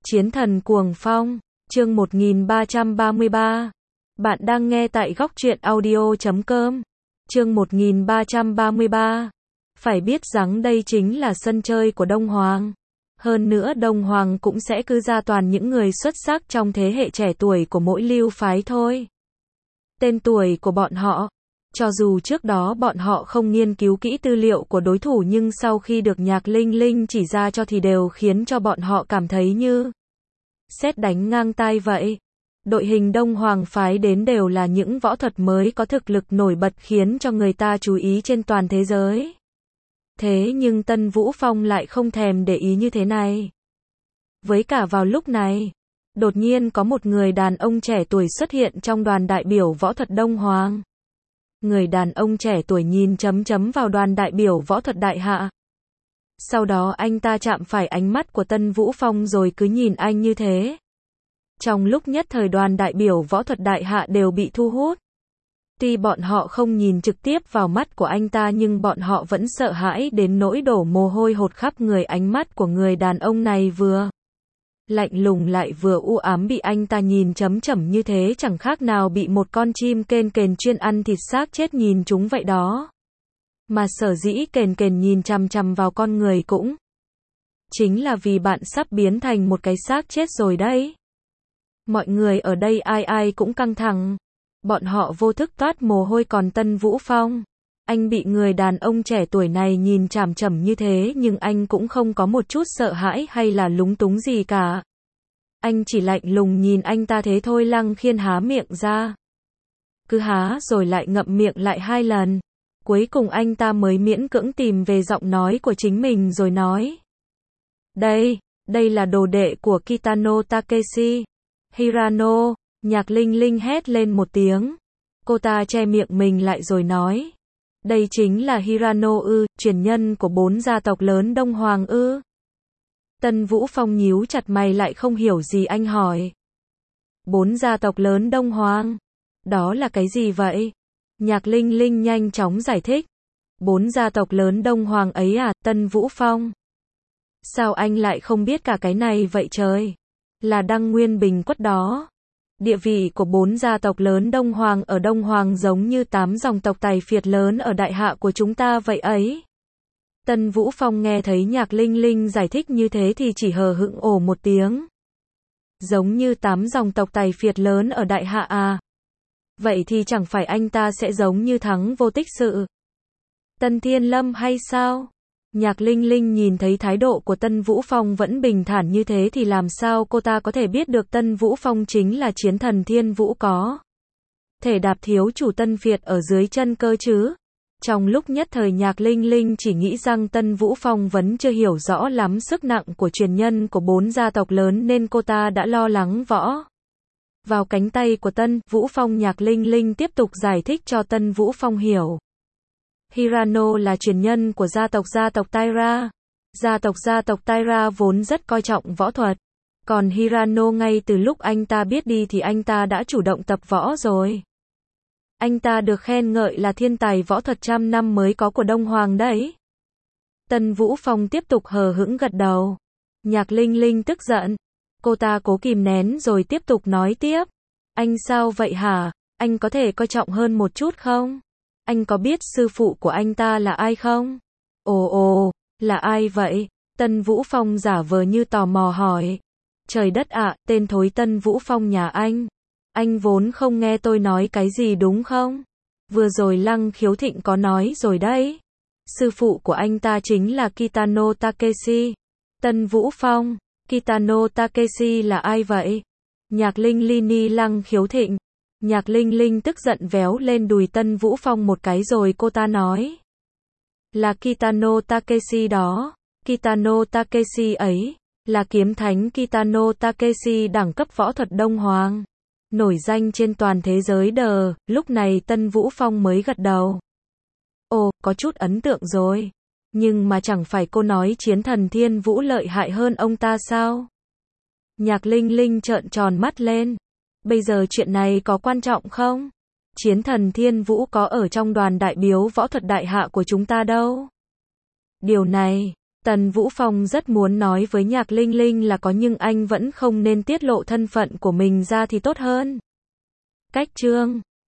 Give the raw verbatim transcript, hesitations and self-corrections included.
Chiến thần cuồng phong, chương một nghìn ba trăm ba mươi ba. Bạn đang nghe tại góc truyện audio chấm com. Chương một nghìn ba trăm ba mươi ba. Phải biết rằng đây chính là sân chơi của Đông Hoàng. Hơn nữa Đông Hoàng cũng sẽ cư ra toàn những người xuất sắc trong thế hệ trẻ tuổi của mỗi lưu phái thôi. Tên tuổi của bọn họ, cho dù trước đó bọn họ không nghiên cứu kỹ tư liệu của đối thủ nhưng sau khi được Nhạc Linh Linh chỉ ra cho thì đều khiến cho bọn họ cảm thấy như sét đánh ngang tai vậy. Đội hình Đông Hoàng phái đến đều là những võ thuật mới có thực lực nổi bật khiến cho người ta chú ý trên toàn thế giới. Thế nhưng Tân Vũ Phong lại không thèm để ý như thế này. Với cả vào lúc này, đột nhiên có một người đàn ông trẻ tuổi xuất hiện trong đoàn đại biểu võ thuật Đông Hoàng. Người đàn ông trẻ tuổi nhìn chấm chấm vào đoàn đại biểu võ thuật đại hạ. Sau đó anh ta chạm phải ánh mắt của Tân Vũ Phong rồi cứ nhìn anh như thế. Trong lúc nhất thời đoàn đại biểu võ thuật đại hạ đều bị thu hút. Tuy bọn họ không nhìn trực tiếp vào mắt của anh ta nhưng bọn họ vẫn sợ hãi đến nỗi đổ mồ hôi hột khắp người. Ánh mắt của người đàn ông này vừa lạnh lùng lại vừa u ám, bị anh ta nhìn chấm chấm như thế chẳng khác nào bị một con chim kền kền chuyên ăn thịt xác chết nhìn chúng vậy đó. Mà sở dĩ kền kền nhìn chằm chằm vào con người cũng chính là vì bạn sắp biến thành một cái xác chết rồi đấy. Mọi người ở đây ai ai cũng căng thẳng. Bọn họ vô thức toát mồ hôi, còn Tân Vũ Phong, anh bị người đàn ông trẻ tuổi này nhìn chằm chằm như thế nhưng anh cũng không có một chút sợ hãi hay là lúng túng gì cả. Anh chỉ lạnh lùng nhìn anh ta thế thôi. Lăng Khiên há miệng ra. Cứ há rồi lại ngậm miệng lại hai lần. Cuối cùng anh ta mới miễn cưỡng tìm về giọng nói của chính mình rồi nói. Đây, đây là đồ đệ của Kitano Takeshi. Hirano, Nhạc Linh Linh hét lên một tiếng. Cô ta che miệng mình lại rồi nói. Đây chính là Hirano ư, truyền nhân của bốn gia tộc lớn Đông Hoàng ư. Tân Vũ Phong nhíu chặt mày lại không hiểu gì, anh hỏi. Bốn gia tộc lớn Đông Hoàng? Đó là cái gì vậy? Nhạc Linh Linh nhanh chóng giải thích. Bốn gia tộc lớn Đông Hoàng ấy à, Tân Vũ Phong? Sao anh lại không biết cả cái này vậy trời? Là Đăng Nguyên Bình Quất đó. Địa vị của bốn gia tộc lớn Đông Hoàng ở Đông Hoàng giống như tám dòng tộc Tài Phiệt lớn ở đại hạ của chúng ta vậy ấy. Tân Vũ Phong nghe thấy Nhạc Linh Linh giải thích như thế thì chỉ hờ hững ồ một tiếng. Giống như tám dòng tộc Tài Phiệt lớn ở đại hạ à? Vậy thì chẳng phải anh ta sẽ giống như Thắng Vô Tích Sự, Tân Thiên Lâm hay sao? Nhạc Linh Linh nhìn thấy thái độ của Tân Vũ Phong vẫn bình thản như thế thì làm sao cô ta có thể biết được Tân Vũ Phong chính là chiến thần Thiên Vũ có thể đạp thiếu chủ Tân Việt ở dưới chân cơ chứ? Trong lúc nhất thời Nhạc Linh Linh chỉ nghĩ rằng Tân Vũ Phong vẫn chưa hiểu rõ lắm sức nặng của truyền nhân của bốn gia tộc lớn nên cô ta đã lo lắng võ vào cánh tay của Tân Vũ Phong. Nhạc Linh Linh tiếp tục giải thích cho Tân Vũ Phong hiểu. Hirano là truyền nhân của gia tộc gia tộc Taira. Gia tộc gia tộc Taira vốn rất coi trọng võ thuật. Còn Hirano ngay từ lúc anh ta biết đi thì anh ta đã chủ động tập võ rồi. Anh ta được khen ngợi là thiên tài võ thuật trăm năm mới có của Đông Hoàng đấy. Tân Vũ Phong tiếp tục hờ hững gật đầu. Nhạc Linh Linh tức giận. Cô ta cố kìm nén rồi tiếp tục nói tiếp. Anh sao vậy hả? Anh có thể coi trọng hơn một chút không? Anh có biết sư phụ của anh ta là ai không? Ồ ồ, là ai vậy? Tân Vũ Phong giả vờ như tò mò hỏi. Trời đất ạ, tên thối Tân Vũ Phong nhà anh. Anh vốn không nghe tôi nói cái gì đúng không? Vừa rồi Lăng Khiếu Thịnh có nói rồi đấy. Sư phụ của anh ta chính là Kitano Takeshi. Tân Vũ Phong, Kitano Takeshi là ai vậy? Nhạc Linh Linh Lăng Khiếu Thịnh. Nhạc Linh Linh tức giận véo lên đùi Tân Vũ Phong một cái rồi cô ta nói. Là Kitano Takeshi đó. Kitano Takeshi ấy là kiếm thánh Kitano Takeshi đẳng cấp võ thuật Đông Hoàng, nổi danh trên toàn thế giới đờ. Lúc này Tân Vũ Phong mới gật đầu. Ồ, có chút ấn tượng rồi. Nhưng mà chẳng phải cô nói chiến thần Thiên Vũ lợi hại hơn ông ta sao? Nhạc Linh Linh trợn tròn mắt lên. Bây giờ chuyện này có quan trọng không? Chiến thần Thiên Vũ có ở trong đoàn đại biểu võ thuật đại hạ của chúng ta đâu. Điều này, Tần Vũ Phong rất muốn nói với Nhạc Linh Linh là có nhưng anh vẫn không nên tiết lộ thân phận của mình ra thì tốt hơn. Cách chương